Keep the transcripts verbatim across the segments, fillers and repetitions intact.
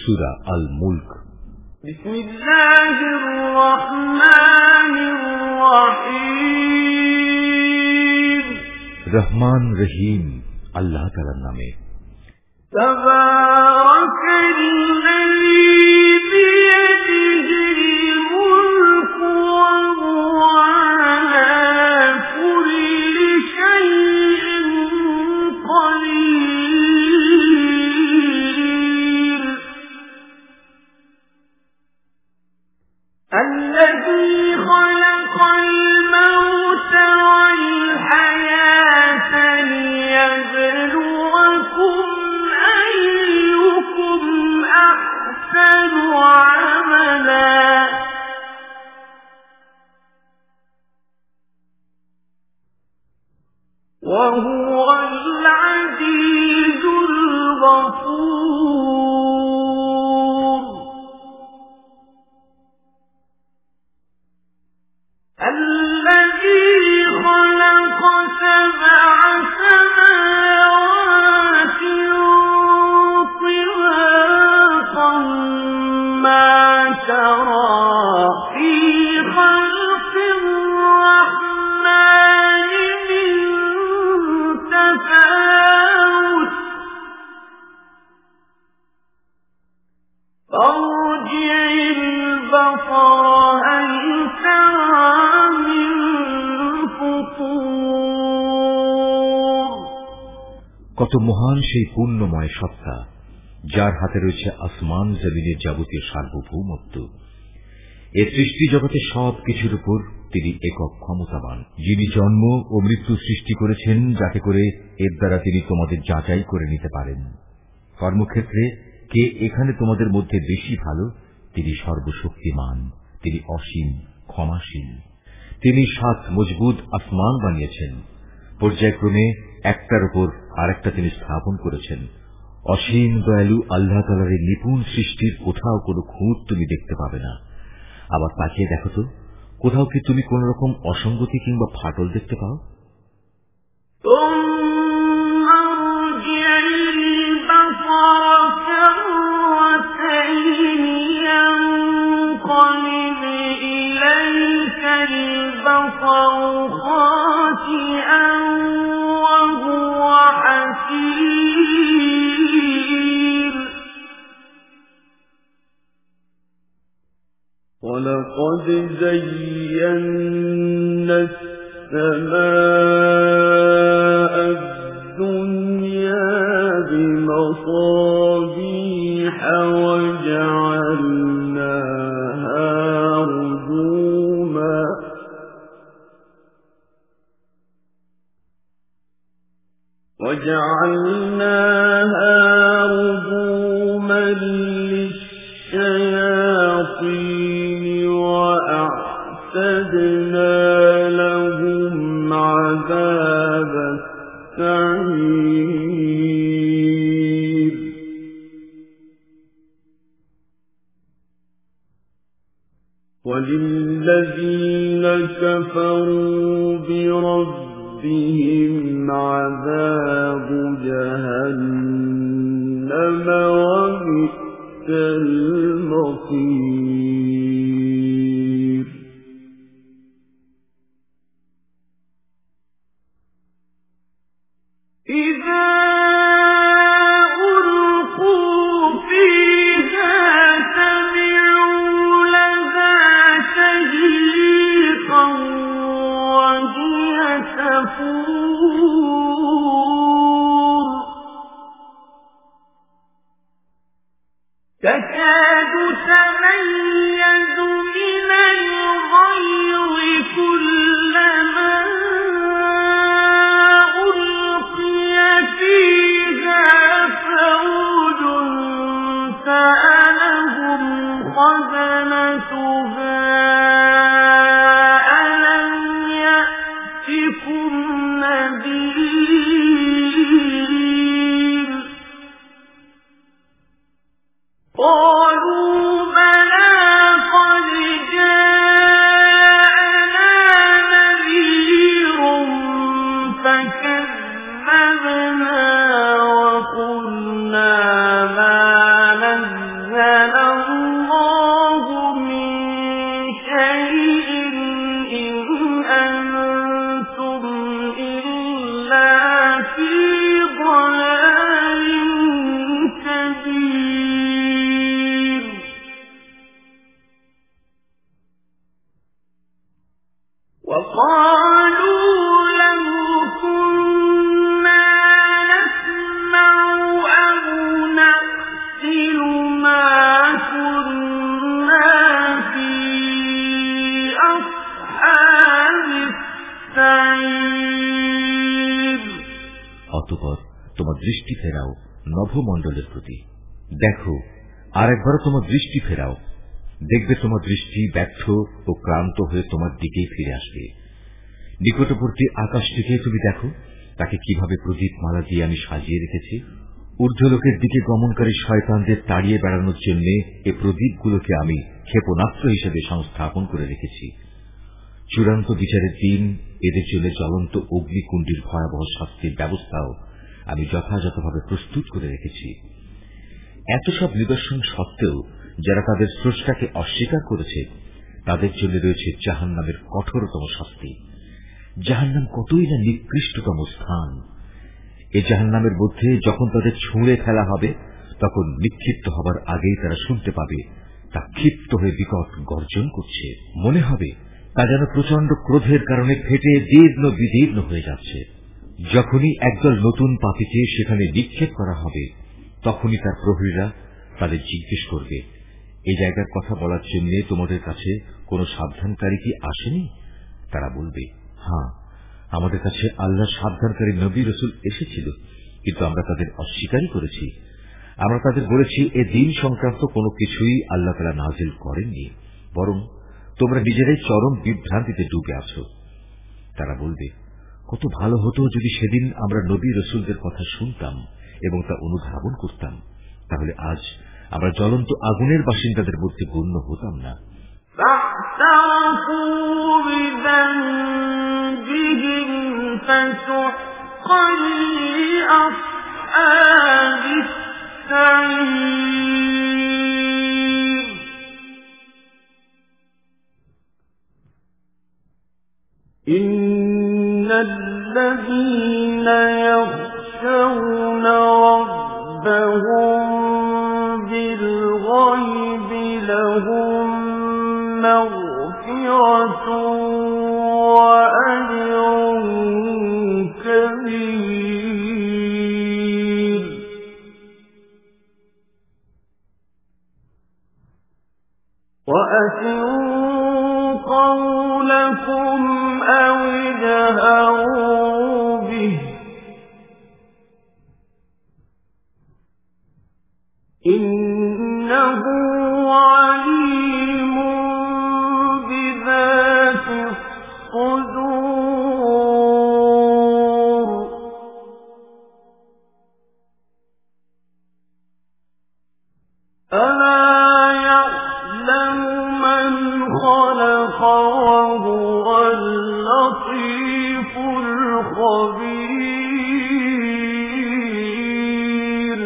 সূরা আল মুলক। বিসমিল্লাহির রহমানির রহিম। রহমান রহিম আল্লাহ তাআলার নামে। তাবারাকাল্লাযী বিয়াদিহিল মুলকু ওয়া হুয়া আলা কুল্লি শাইইন কাদির। الذي خلق الموت والحياة ليبلوكم أيكم أحسن عملا وهو العزيز الغفور. الذي خلق سبع سماوات طباقا ما ترى في خلق الرحمن من تفاوت فارجع البصر هل ترى من فطور. কত মহান সেই পূর্ণময় সত্তা, যার হাতে রয়েছে আসমান জমিনের যাবতীয় সার্বভৌমত্ব। এ সৃষ্টি জগতে সব কিছুর উপর তিনি একক ক্ষমতাবান, যিনি জন্ম ও মৃত্যু সৃষ্টি করেছেন যাতে করে এর দ্বারা তিনি তোমাদের যাচাই করে নিতে পারেন। কর্মক্ষেত্রে কে এখানে তোমাদের মধ্যে বেশি ভালো, তিনি সর্বশক্তিমান, তিনি অসীম ক্ষমাশীল। তিনি সাত মজবুত আসমান বানিয়েছেন, পর্যায়ক্রমে একটার উপর আরেকটা তিনি স্থাপন করেছেন। অসীম দয়ালু আল্লাহ তাআলার এই নিপুণ সৃষ্টির কোথাও কোনো খুঁত তুমি দেখতে পাবে না। আবার তাকিয়ে দেখো তো, কোথাও কি তুমি কোন রকম অসঙ্গতি কিংবা ফাটল দেখতে পাও? وَلَقَدْ زَيَّنَّا السَّمَاءَ الدُّنْيَا بِمَصَابِيحَ وَجَعَلْنَاهَا رُجُومًا وَجَعَلْنَاهَا رُجُومًا لِلشَّيَاطِينِ وَأَعْتَدْنَا لَهُمْ عَذَابَ السَّعِيرِ. وَلِلَّذِينَ كَفَرُوا بِرَبِّهِمْ عَذَابُ جَهَنَّمَ وَبِئْسَ الْمَصِيرُ. إِذَا أُلْقُوا فِيهَا سَمِعُوا لَهَا شَهِيقًا وَهِيَ تَفُورُ تَكَادُ تَمَيَّزُ مِنَ الْغَيْظِ كُلَّمَا أُلْقِيَ فِيهَا فَوْجٌ سَأَلَهُمْ خَزَنَتُهَا أَلَمْ يَأْتِكُمْ نَذِيرٌ قَالُوا بَلَىٰ قَدْ جَاءَنَا نَذِيرٌ فَكَذَّبْنَا وَقُلْنَا مَا نَزَّلَ الله من شيء إن أنتم إلا في ضلال كبير. وقالوا لو كنا نسمع أو نعقل ما كنا في أصحاب السعير. অতঃপর তোমার দৃষ্টি ফেরাও নভমণ্ডলের প্রতি, দেখো আর একবার তোমার দৃষ্টি ফেরাও, দেখবে তোমার দৃষ্টি ব্যর্থ ও ক্লান্ত হয়ে তোমার দিকেই ফিরে আসবে। নিকটবর্তী আকাশটিকে তুমি দেখো, তাকে কিভাবে প্রদীপ মালা দিয়ে আমি সাজিয়ে রেখেছি। ঊর্ধ্বলোকের দিকে গমনকারী শয়তানদের তাড়িয়ে বেড়ানোর জন্য এ প্রদীপগুলোকে আমি ক্ষেপণাস্ত্র হিসেবে সংস্থাপন করে রেখেছি। চূড়ান্ত বিচারের দিন এদের জন্য জ্বলন্ত অগ্নিকুণ্ডের ভয়াবহ শাস্তির ব্যবস্থাও আমি যথাযথভাবে প্রস্তুত করে রেখেছি। এত সব নিদর্শন সত্ত্বেও যারা তাদের স্রষ্টাকে অস্বীকার করেছে তাদের জন্য রয়েছে জাহান্নামের কঠোরতম শাস্তি। জাহান্নাম কতই না নিকৃষ্টতম স্থান। এ জাহান্নামের মধ্যে যখন তাদের ছুঁড়ে ফেলা হবে তখন নিক্ষিপ্ত হবার আগেই তারা শুনতে পাবে তা ক্ষিপ্ত হয়ে বিকট গর্জন করছে। মনে হবে তা যেন প্রচন্ড ক্রোধের কারণে ফেটে জীর্ণ বিদীর্ণ হয়ে যাচ্ছে। যখনই একদল নতুন পাপীকে সেখানে নিক্ষেপ করা হবে তখনই তার প্রহরীরা তাদের জিজ্ঞেস করবে, এই জায়গার কথা বলার জন্য তোমাদের কাছে কোন সাবধানকারী কি আসেনি? তারা বলবে, হ্যাঁ, আমাদের কাছে আল্লাহর সাবধানকারী নবী রাসূল এসেছিল, কিন্তু আমরা তাদের অস্বীকারই করেছি। আমরা তাদের বলেছি এ দিন সংক্রান্ত কোনো কিছুই আল্লাহ তাআলা নাযিল করেননি, বরং তোমরা নিজেরাই চরম বিভ্রান্তিতে ডুবে আছো। তারা বলবে, কত ভালো হতো যদি সেদিন আমরা নবী রাসূলদের কথা শুনতাম এবং তা অনুধাবন করতাম, তাহলে আজ আমরা জ্বলন্ত আগুনের বাসিন্দাদের মধ্যে গণ্য হতাম না। إن الذين يخشون ربهم بالغيب لهم مغفرة وأجر كبير. وأسروا قولكم أو اجهروا به إنه عليم بذات الصدور. ألا يعلم من خلق وهو اللطيف الخبير.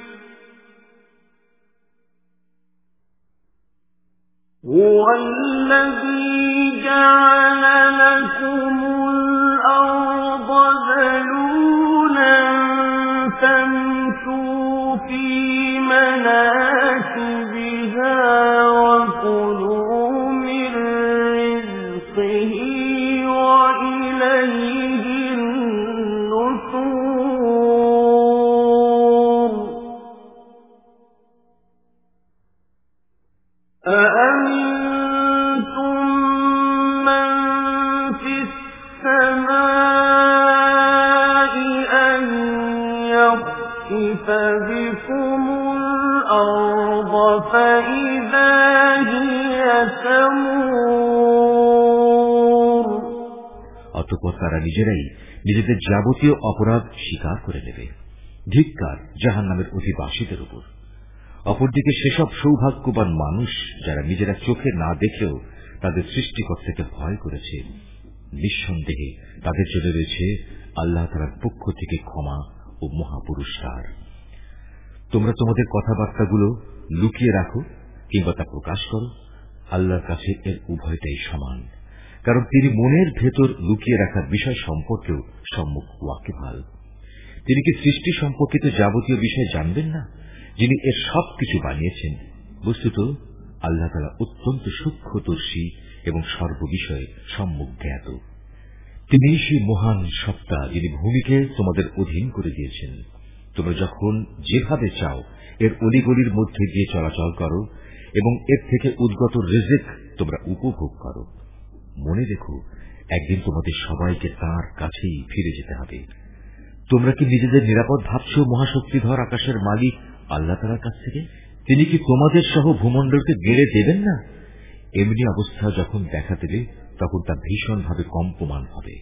هو الذي جعل لكم الأرض ذلولا فامشوا في مناكبها وكلوا من رزقه وإليه النشور. أأمنتم من في السماء أن يخسف بكم الأرض فإذا هي تمور. অতঃপর তারা নিজেরাই নিজেদের যাবতীয় অপরাধ স্বীকার করে নেবে। ধিক্কার জাহান্নামের অধিবাসীদের উপর। অপরদিকে সেসব সৌভাগ্যবান মানুষ যারা নিজেরা চোখে না দেখেও তাদের সৃষ্টিকর্তাকে ভয় করেছে, নিঃসন্দেহে তাদের জন্য রয়েছে আল্লাহ তাআলার পক্ষ থেকে ক্ষমা ও মহাপুরস্কার। তোমরা তোমাদের কথাবার্তাগুলো লুকিয়ে রাখো কিংবা তা প্রকাশ করো, আল্লাহর কাছে এর উভয়টাই সমান, কারণ তিনি মনের ভেতর লুকিয়ে রাখার বিষয় সম্পর্কেও সম্মুখ ওয়াকিবহাল। তিনি কি সৃষ্টি সম্পর্কিত যাবতীয় বিষয় জানবেন না, যিনি এর সবকিছু বানিয়েছেন? বস্তুত আল্লাহ তাআলা অত্যন্ত সূক্ষ্মদর্শী এবং সর্ববিষয়ে সম্মুখ জ্ঞাত। তিনি সেই মহান সত্তা যিনি ভূমিকে তোমাদের অধীন করে দিয়েছেন। তোমরা যখন যেভাবে চাও এর অলিগলির মধ্যে দিয়ে চলাচল করো এবং এর থেকে উদ্গত রিজিক তোমরা উপভোগ করো। মনে রেখো, একদিন তোমাদের সবাইকে তাঁর কাছেই ফিরে যেতে হবে। তোমরা কি নিজেদের নিরাপদ ভাবছ মহাশক্তিধর আকাশের মালিক আল্লাহ তাআলার কাছ থেকে? তিনি কি তোমাদের সহ ভূমণ্ডলকে গেড়ে দেবেন না? এমনি অবস্থা যখন দেখা দেবে তখন তা ভীষণভাবে কম্পমান হবে।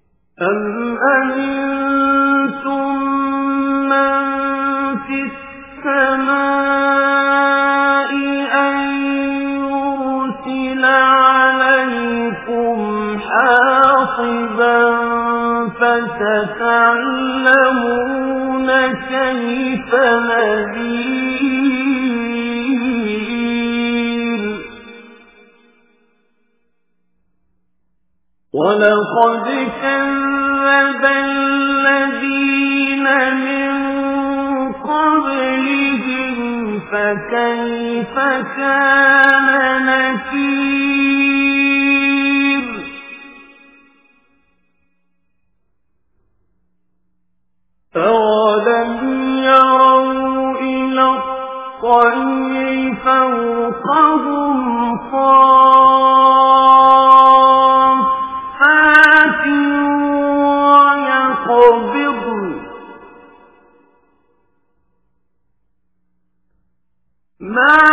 فستعلمون كيف نذير ولقد كذب الذين من قبلهم فكيف كان نكير أَوَلَمْ يَرَوْا إِلَى الطَّيْرِ فَوْقَهُمْ صَافَّاتٍ وَيَقْبِضْنَ مَا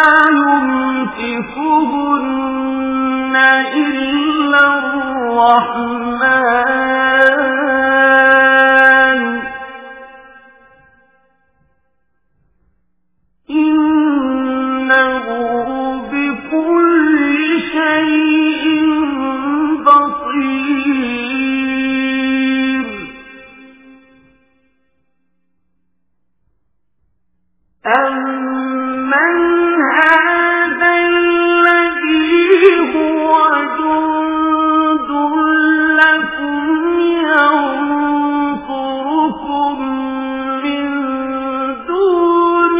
يُمْسِكُهُنَّ إِلَّا الرَّحْمَنُ إِنَّهُ بِكُلِّ شَيْءٍ بَصِيرٌ أَمَّنْ هَذَا الَّذِي هُوَ جُندٌ لَّكُمْ يَنصُرُكُم مِّن دُونِ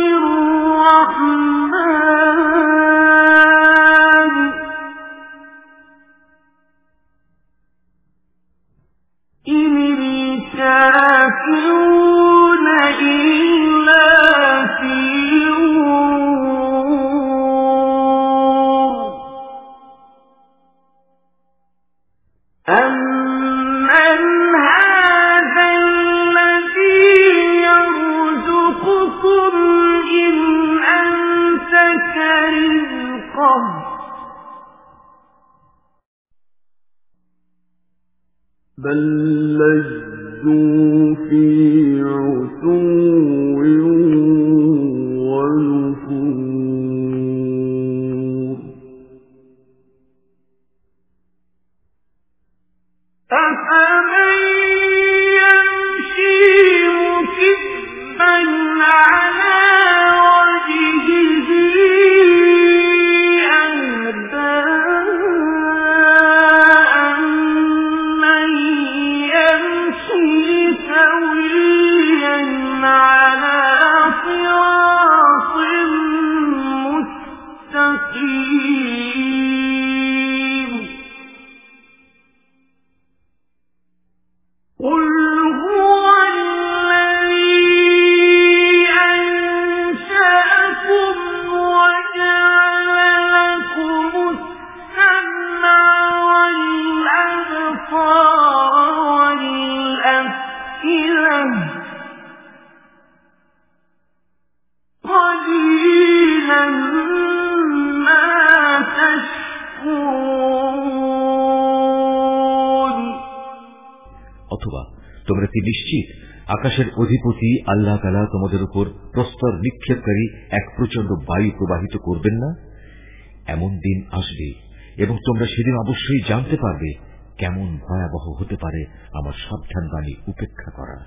الرَّحْمَنِ إِنِ الْكَافِرُونَ إِلَّا فِي غُرُورٍ أَمَّنْ هَذَا الَّذِي يَرْزُقُكُمْ إِنْ أَمْسَكَ رِزْقَهُ بَل لَّجُّوا فِي عُتُوٍّ وَنُفُورٍ أَفَمَن يَمْشِي مُكِبًّا عَلَى وَجْهِهِ أَهْدَىٰ أَمَّن يَمْشِي سَوِيًّا عَلَى صِرَاطٍ مُّسْتَقِيمٍ قُلْ هُوَ الَّذِي أَنشَأَكُمْ وَجَعَلَ لَكُمُ السَّمْعَ وَالْأَبْصَارَ وَالْأَفْئِدَةَ قَلِيلًا مَا تَشْكُرُونَ অথবা তোমরা কি নিশ্চিত আকাশের অধিপতি আল্লাহ তাআলা তোমাদের উপর প্রস্তর নিক্ষেপকারী এক প্রচন্ড বায়ু প্রবাহিত করবেন না? এমন দিন আসবে এবং তোমরা সেদিন অবশ্যই জানতে পারবে কেমন ভয়াবহ হতে পারে আমার সাবধান বাণী উপেক্ষা করা।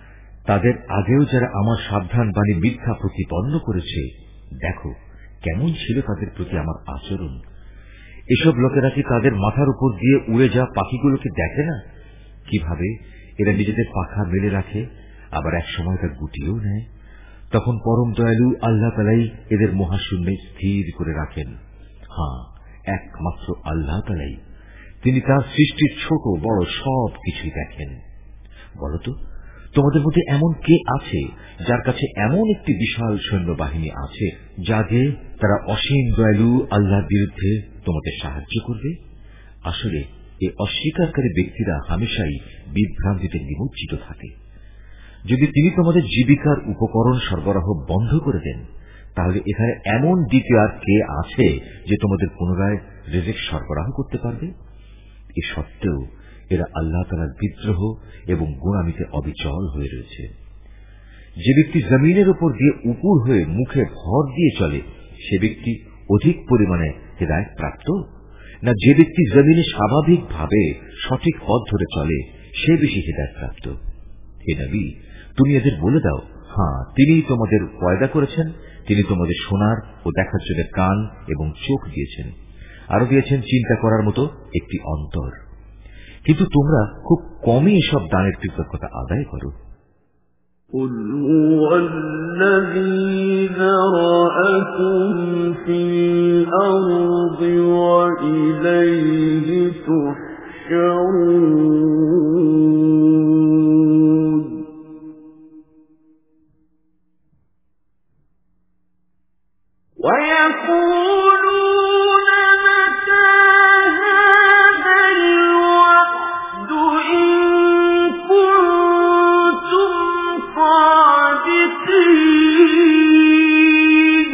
তাদের আগেও যারা আমার সাবধান বাণী মিথ্যা প্রতিপন্ন করেছে, দেখো কেমন ছিল তাদের প্রতি আমার আচরণ। এসব লোকেরা কি তাদের মাথার উপর দিয়ে উড়ে যাওয়া পাখিগুলোকে দেখে না, কিভাবে এরা নিজেদের পাখা মেলে রাখে, আবার এক সময় তা গুটিয়েও নেয়। তখন পরম দয়ালু আল্লাহ তাআলাই এদের মহাশূন্যে স্থির করে রাখেন। হ্যাঁ, একমাত্র আল্লাহ তাআলাই, তিনি তার সৃষ্টির ছোট বড় সব কিছুই দেখেন। বলতো, তোমাদের মধ্যে এমন কে আছে যার কাছে এমন একটি বিশাল সৈন্যবাহিনী আছে যা যে তারা অসীম দয়ালু আল্লাহর বিরুদ্ধে তোমাদের সাহায্য করবে? আসলে এই অস্বীকারী ব্যক্তিরা হামেশাই বিভ্রান্তিতে নিমজ্জিত থাকে। যদি তিনি তোমাদের জীবিকার উপকরণ সরবরাহ বন্ধ করে দেন, তাহলে এখানে এমন দ্বিতীয় আর কে আছে যে তোমাদের পুনরায় রিজিক সরবরাহ করতে পারবে? এ সত্ত্বেও এরা আল্লাহ তাআলার বিদ্রোহ এবং গোঁড়ামিতে অবিচল হয়ে রয়েছে। যে ব্যক্তি জমিনের উপর দিয়ে উপুর হয়ে মুখে ভর দিয়ে চলে, সে ব্যক্তি অধিক পরিমাণে হেদায়েত প্রাপ্ত, না যে ব্যক্তি জমিনে স্বাভাবিকভাবে সঠিক পথ ধরে চলে সে বেশি হেদায়েত প্রাপ্ত? হে নবী, তুমি এদের বলে দাও, হ্যাঁ, তিনিই তোমাদের পয়দা করেছেন, তিনি তোমাদের শোনার ও দেখার জন্য কান এবং চোখ দিয়েছেন, আরো দিয়েছেন চিন্তা করার মতো একটি অন্তর। কিন্তু তোমরা খুব কমই এসব দানের কৃতজ্ঞতা আদায় করো। قُلْ هُوَ الَّذِي ذَرَأَكُمْ فِي الْأَرْضِ وَإِلَيْهِ تُحْشَرُونَ وَيَقُولُونَ مَتَى هَذَا الْوَعْدُ إِن كُنتُمْ صَادِقِينَ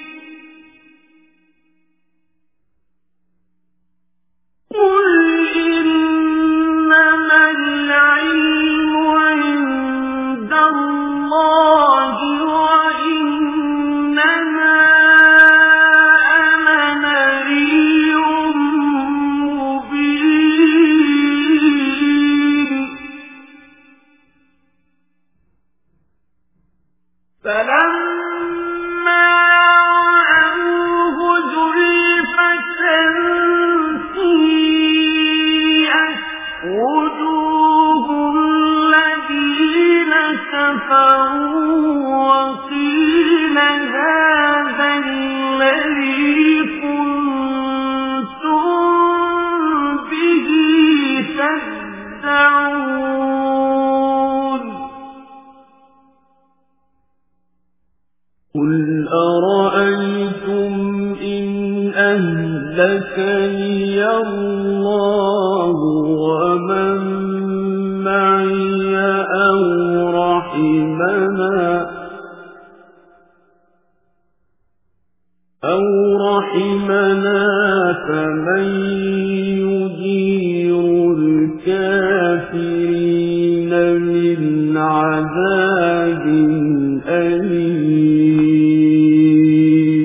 قُلْ إِنَّمَا الْعِلْمُ عِندَ اللَّهِ وَإِنَّمَا فَلَمَّا رَأَوْهُ زُلْفَةً سِيئَتْ وُجُوهُ الَّذِينَ كَفَرُوا وَقِيلَ هَٰذَا الَّذِي كُنتُم بِهِ تَدَّعُونَ قُلْ أَرَأَيْتُمْ إِنْ أَهْلَكَنِيَ اللَّهُ وَمَن مَّعِيَ أَوْ رَحِمَنَا أَوْ رَحِمَنَا فَمَن يُجِيرُ الْكَافِرِينَ مِنْ عَذَابٍ أَلِيمٍ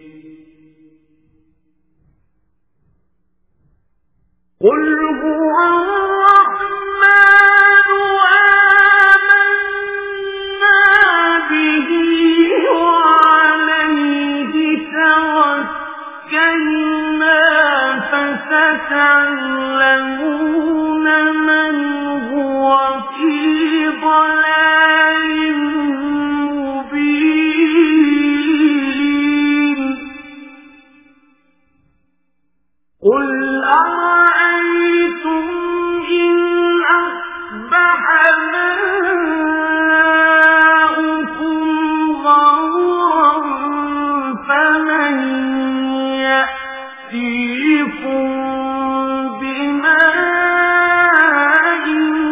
قُلْ هُوَ الرَّحْمَنُ آمَنَّا بِهِ وَعَلَيْهِ تَوَكَّلْنَا فَسَتَعْلَمُونَ مَنْ هُوَ فِي ضَلَالٍ مُّبِينٍ قُلْ أَرَأَيْتُمْ إِنْ أَصْبَحَ مَاؤُكُمْ غَوْرًا فَمَن يَأْتِيكُم بِمَاءٍ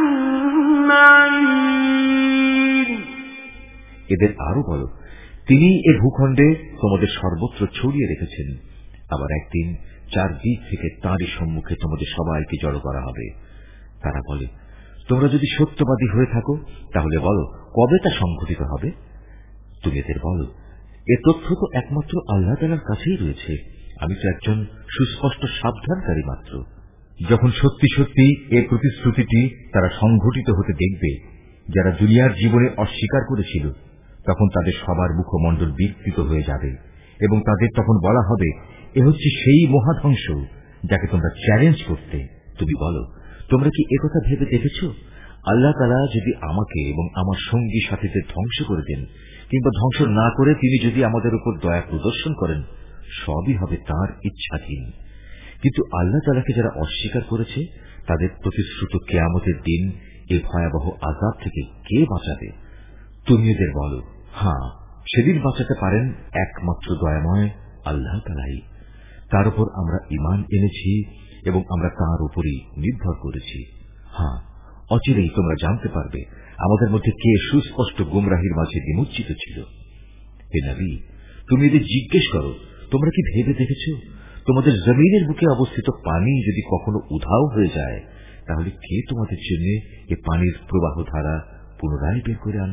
مَّعِينٍ এদের আরো বলো, তিনি এ ভূখণ্ডে তোমাদের সর্বত্র ছড়িয়ে রেখেছেন, আবার একদিন চারদিক থেকে তাঁরই সম্মুখে তোমাদের সবাইকে জড়ো করা হবে। তারা বলে, তোমরা যদি সত্যবাদী হয়ে থাকো তাহলে বলো কবে তা সংঘটিত হবে? তুমি এদের বলো, এ তথ্য তো একমাত্র আল্লাহ তাআলার কাছেই রয়েছে, আমি তো একজন সুস্পষ্ট সাবধানকারী মাত্র। যখন সত্যি সত্যি এ প্রতিশ্রুতিটি তারা সংঘটিত হতে দেখবে, যারা দুনিয়ার জীবনে অস্বীকার করেছিল তখন তাদের সবার মুখমণ্ডল বিকৃত হয়ে যাবে এবং তাদের তখন বলা হবে, এ হচ্ছে সেই মহাধ্বংস যাকে তোমরা চ্যালেঞ্জ করতে। তুমি বলো, তোমরা কি একথা ভেবে দেখেছ, আল্লাহ তাআলা যদি আমাকে এবং আমার সঙ্গী সাথীদের ধ্বংস করে দেন কিংবা ধ্বংস না করে তিনি যদি আমাদের উপর দয়া প্রদর্শন করেন, সবই হবে তাঁর ইচ্ছাধীন। কিন্তু আল্লাহ তাআলাকে যারা অস্বীকার করেছে তাদের প্রতিশ্রুত কিয়ামতের দিন এই ভয়াবহ আযাব থেকে কে বাঁচাবে? তুমি এদের বলো, হ্যাঁ, সেদিন বাঁচাতে পারেন একমাত্র দয়াময় আল্লাহ তাআলাই। তার উপর আমরা ঈমান এনেছি এবং আমরা তার উপরই নির্ভর করেছি। হ্যাঁ, অচিরেই তোমরা জানতে পারবে আমাদের মধ্যে কে সুস্পষ্ট গুমরাহির মাঝে নিমজ্জিত ছিল। হে নবী, তুমি এদের জিজ্ঞেস করো, তোমরা কি ভেবে দেখেছ তোমাদের জমিনের বুকে অবস্থিত পানি যদি কখনো উধাও হয়ে যায়, তাহলে কে তোমাদের জন্য এ পানির প্রবাহ ধারা পুনরায় বের করে আনবে?